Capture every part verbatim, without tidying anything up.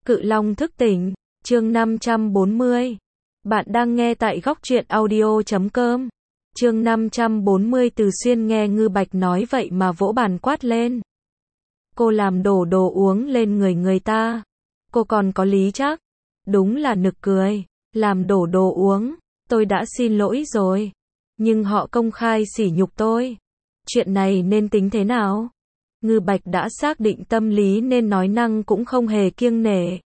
Cự Long thức tỉnh, chương năm trăm bốn mươi. Bạn đang nghe tại góc truyện audio chấm com. Chương năm trăm bốn mươi. Từ Xuyên nghe Ngư Bạch nói vậy mà vỗ bàn quát lên. Cô làm đổ đồ uống lên người người ta. Cô còn có lý chắc. Đúng là nực cười. Làm đổ đồ uống. Tôi đã xin lỗi rồi. Nhưng họ công khai sỉ nhục tôi. Chuyện này nên tính thế nào? Ngư Bạch đã xác định tâm lý nên nói năng cũng không hề kiêng nể.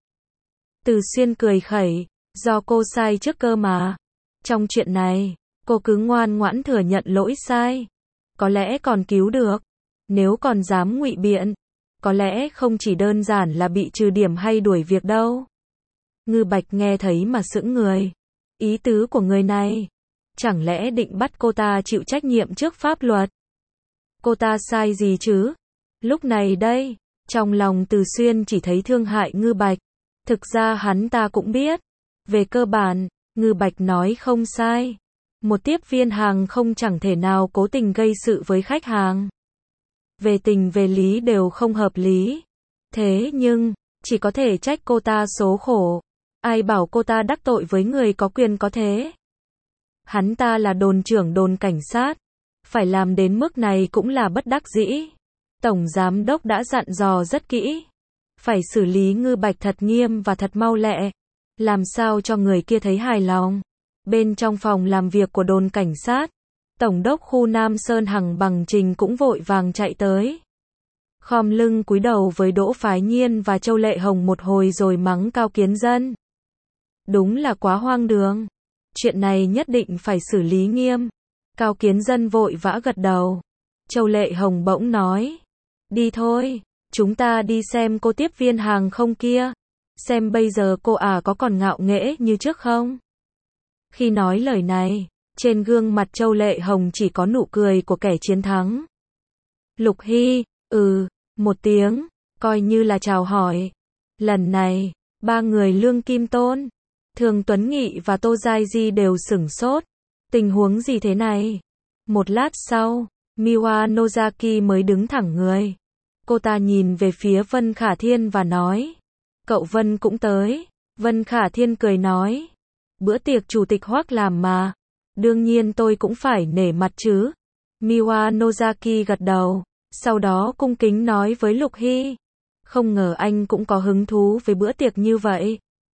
Từ Xuyên cười khẩy, do cô sai trước cơ mà. Trong chuyện này, cô cứ ngoan ngoãn thừa nhận lỗi sai. Có lẽ còn cứu được. Nếu còn dám ngụy biện, có lẽ không chỉ đơn giản là bị trừ điểm hay đuổi việc đâu. Ngư Bạch nghe thấy mà sững người. Ý tứ của người này, chẳng lẽ định bắt cô ta chịu trách nhiệm trước pháp luật? Cô ta sai gì chứ? Lúc này đây, trong lòng Từ Xuyên chỉ thấy thương hại Ngư Bạch. Thực ra hắn ta cũng biết. Về cơ bản, Ngư Bạch nói không sai. Một tiếp viên hàng không chẳng thể nào cố tình gây sự với khách hàng. Về tình về lý đều không hợp lý. Thế nhưng, chỉ có thể trách cô ta số khổ. Ai bảo cô ta đắc tội với người có quyền có thế? Hắn ta là đồn trưởng đồn cảnh sát. Phải làm đến mức này cũng là bất đắc dĩ. Tổng giám đốc đã dặn dò rất kỹ. Phải xử lý Ngư Bạch thật nghiêm và thật mau lẹ. Làm sao cho người kia thấy hài lòng. Bên trong phòng làm việc của đồn cảnh sát, Tổng đốc khu Nam Sơn Hằng Bằng Trình cũng vội vàng chạy tới. Khom lưng cúi đầu với Đỗ Phái Nhiên và Châu Lệ Hồng một hồi rồi mắng Cao Kiến Dân. Đúng là quá hoang đường. Chuyện này nhất định phải xử lý nghiêm. Cao Kiến Dân vội vã gật đầu. Châu Lệ Hồng bỗng nói. Đi thôi, chúng ta đi xem cô tiếp viên hàng không kia. Xem bây giờ cô à có còn ngạo nghễ như trước không? Khi nói lời này, trên gương mặt Châu Lệ Hồng chỉ có nụ cười của kẻ chiến thắng. Lục Hy, ừ, một tiếng, coi như là chào hỏi. Lần này, ba người Lương Kim Tôn, Thường Tuấn Nghị và Tô Giai Di đều sửng sốt. Tình huống gì thế này? Một lát sau, Miwa Nozaki mới đứng thẳng người. Cô ta nhìn về phía Vân Khả Thiên và nói. Cậu Vân cũng tới. Vân Khả Thiên cười nói. Bữa tiệc chủ tịch Hoắc làm mà. Đương nhiên tôi cũng phải nể mặt chứ. Miwa Nozaki gật đầu. Sau đó cung kính nói với Lục Hy. Không ngờ anh cũng có hứng thú với bữa tiệc như vậy.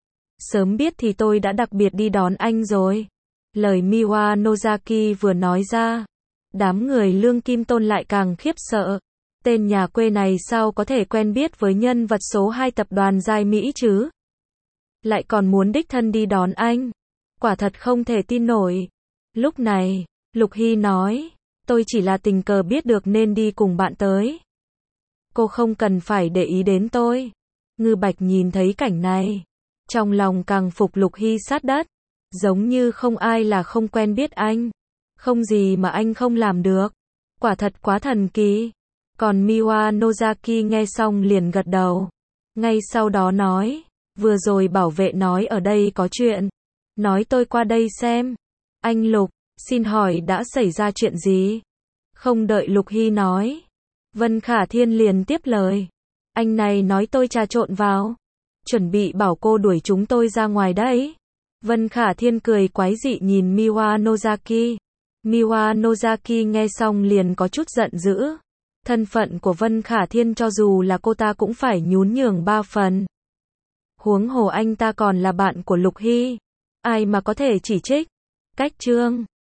Sớm biết thì tôi đã đặc biệt đi đón anh rồi. Lời Miwa Nozaki vừa nói ra. Đám người Lương Kim Tôn lại càng khiếp sợ. Tên nhà quê này sao có thể quen biết với nhân vật số hai tập đoàn Giai Mỹ chứ? Lại còn muốn đích thân đi đón anh. Quả thật không thể tin nổi. Lúc này, Lục Hy nói, tôi chỉ là tình cờ biết được nên đi cùng bạn tới. Cô không cần phải để ý đến tôi. Ngư Bạch nhìn thấy cảnh này. Trong lòng càng phục Lục Hy sát đất. Giống như không ai là không quen biết anh. Không gì mà anh không làm được. Quả thật quá thần kỳ. Còn Miwa Nozaki nghe xong liền gật đầu. Ngay sau đó nói. Vừa rồi bảo vệ nói ở đây có chuyện. Nói tôi qua đây xem. Anh Lục, xin hỏi đã xảy ra chuyện gì? Không đợi Lục Hy nói. Vân Khả Thiên liền tiếp lời. Anh này nói tôi trà trộn vào. Chuẩn bị bảo cô đuổi chúng tôi ra ngoài đấy. Vân Khả Thiên cười quái dị nhìn Miwa Nozaki. Miwa Nozaki nghe xong liền có chút giận dữ. Thân phận của Vân Khả Thiên cho dù là cô ta cũng phải nhún nhường ba phần. Huống hồ anh ta còn là bạn của Lục Hy. Ai mà có thể chỉ trích. Cách chương